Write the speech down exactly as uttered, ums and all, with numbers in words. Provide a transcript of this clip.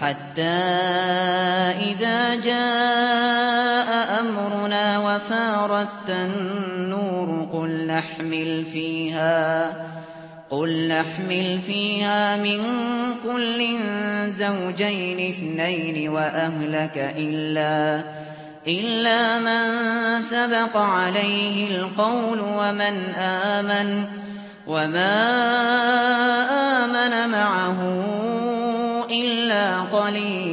حتى إذا جاء أمرنا وفارت النور قل نحمل فيها قل نحمل فيها من كل زوجين اثنين وأهلك إلا إلا من سبق عليه القول ومن آمن وما آمن معه إلا قليل